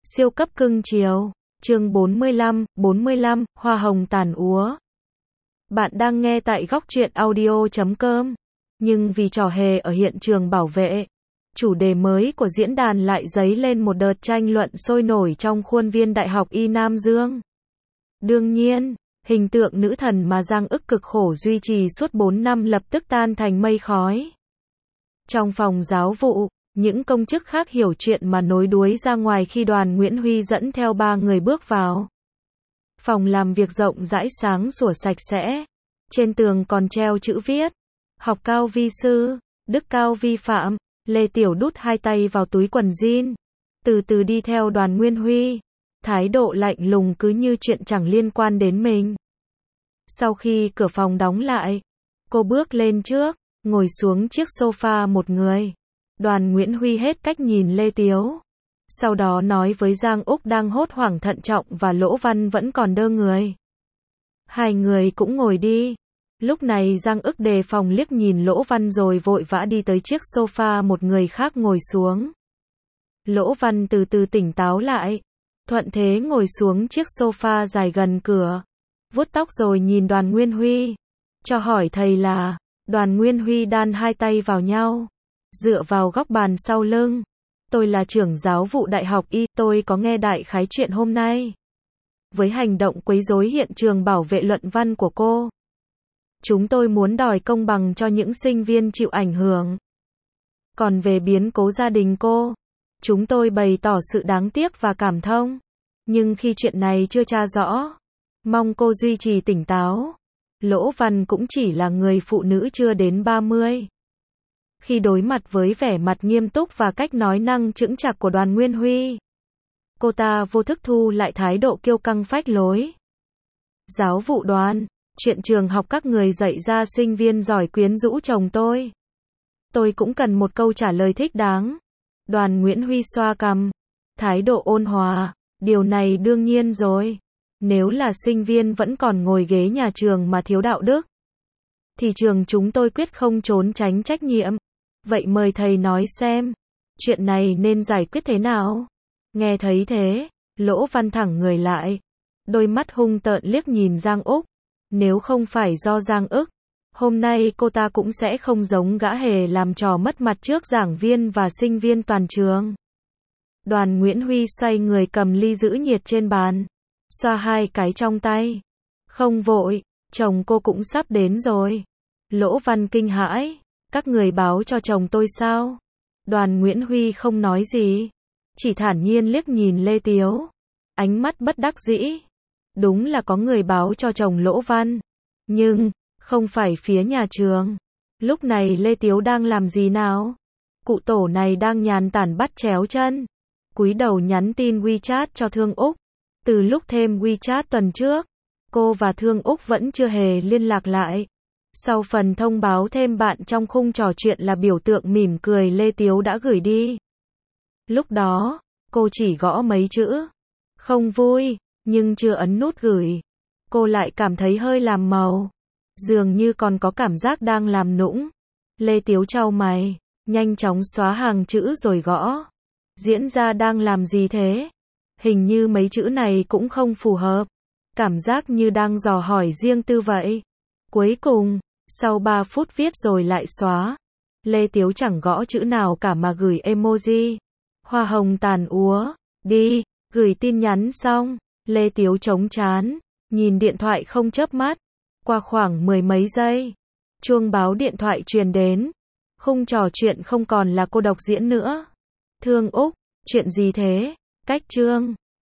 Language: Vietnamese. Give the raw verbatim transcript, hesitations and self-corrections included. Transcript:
Siêu cấp cưng chiều. Chương bốn mươi lăm, bốn mươi lăm, hoa hồng tàn úa. Bạn đang nghe tại góc truyện audio chấm com. Nhưng vì trò hề ở hiện trường bảo vệ, chủ đề mới của diễn đàn lại dấy lên một đợt tranh luận sôi nổi trong khuôn viên Đại học Y Nam Dương. Đương nhiên, hình tượng nữ thần mà Giang Ức cực khổ duy trì suốt bốn năm lập tức tan thành mây khói. Trong phòng giáo vụ, những công chức khác hiểu chuyện mà nối đuối ra ngoài khi Đoàn Nguyễn Huy dẫn theo ba người bước vào. Phòng làm việc rộng rãi sáng sủa sạch sẽ. Trên tường còn treo chữ viết: học cao vi sư, đức cao vi phạm. Lê Tiểu đút hai tay vào túi quần jean, từ từ đi theo Đoàn Nguyên Huy, thái độ lạnh lùng cứ như chuyện chẳng liên quan đến mình. Sau khi cửa phòng đóng lại, cô bước lên trước, ngồi xuống chiếc sofa một người. Đoàn Nguyễn Huy hết cách nhìn Lê Tiếu. Sau đó nói với Giang Úc đang hốt hoảng thận trọng và Lỗ Văn vẫn còn đơ người: hai người cũng ngồi đi. Lúc này Giang Ức đề phòng liếc nhìn Lỗ Văn rồi vội vã đi tới chiếc sofa một người khác ngồi xuống. Lỗ Văn từ từ tỉnh táo lại, thuận thế ngồi xuống chiếc sofa dài gần cửa, vuốt tóc rồi nhìn Đoàn Nguyên Huy. Cho hỏi thầy là. Đoàn Nguyên Huy đan hai tay vào nhau, dựa vào góc bàn sau lưng. Tôi là trưởng giáo vụ Đại học Y, tôi có nghe đại khái chuyện hôm nay. Với hành động quấy rối hiện trường bảo vệ luận văn của cô, chúng tôi muốn đòi công bằng cho những sinh viên chịu ảnh hưởng. Còn về biến cố gia đình cô, chúng tôi bày tỏ sự đáng tiếc và cảm thông. Nhưng khi chuyện này chưa tra rõ, mong cô duy trì tỉnh táo. Lỗ Văn cũng chỉ là người phụ nữ chưa đến ba mươi. Khi đối mặt với vẻ mặt nghiêm túc và cách nói năng chững chạc của Đoàn Nguyên Huy, cô ta vô thức thu lại thái độ kiêu căng phách lối. Giáo vụ Đoàn, chuyện trường học các người dạy ra sinh viên giỏi quyến rũ chồng tôi. Tôi cũng cần một câu trả lời thích đáng. Đoàn Nguyễn Huy xoa cằm, thái độ ôn hòa: điều này đương nhiên rồi. Nếu là sinh viên vẫn còn ngồi ghế nhà trường mà thiếu đạo đức, thì trường chúng tôi quyết không trốn tránh trách nhiệm. Vậy mời thầy nói xem, chuyện này nên giải quyết thế nào? Nghe thấy thế, Lỗ Văn thẳng người lại, đôi mắt hung tợn liếc nhìn Giang Úc. Nếu không phải do Giang Ức, hôm nay cô ta cũng sẽ không giống gã hề làm trò mất mặt trước giảng viên và sinh viên toàn trường. Đoàn Nguyễn Huy xoay người cầm ly giữ nhiệt trên bàn, xoa hai cái trong tay. Không vội, chồng cô cũng sắp đến rồi. Lỗ Văn kinh hãi: các người báo cho chồng tôi sao? Đoàn Nguyễn Huy không nói gì, chỉ thản nhiên liếc nhìn Lê Tiếu, ánh mắt bất đắc dĩ. Đúng là có người báo cho chồng Lỗ Văn, nhưng không phải phía nhà trường. Lúc này Lê Tiếu đang làm gì nào? Cụ tổ này đang nhàn tản bắt chéo chân, cúi đầu nhắn tin WeChat cho Thương Úc. Từ lúc thêm WeChat tuần trước, cô và Thương Úc vẫn chưa hề liên lạc lại. Sau phần thông báo thêm bạn trong khung trò chuyện là biểu tượng mỉm cười Lê Tiếu đã gửi đi. Lúc đó, cô chỉ gõ mấy chữ không vui, nhưng chưa ấn nút gửi. Cô lại cảm thấy hơi làm màu, dường như còn có cảm giác đang làm nũng. Lê Tiếu chau mày, nhanh chóng xóa hàng chữ rồi gõ: diễn ra đang làm gì thế? Hình như mấy chữ này cũng không phù hợp. Cảm giác như đang dò hỏi riêng tư vậy. Cuối cùng, sau ba phút viết rồi lại xóa, Lê Tiếu chẳng gõ chữ nào cả mà gửi emoji hoa hồng tàn úa. Đi, gửi tin nhắn xong, Lê Tiếu chống trán, nhìn điện thoại không chớp mắt. Qua khoảng mười mấy giây, chuông báo điện thoại truyền đến. Khung trò chuyện không còn là cô độc diễn nữa. Thương Úc, chuyện gì thế? Cách chương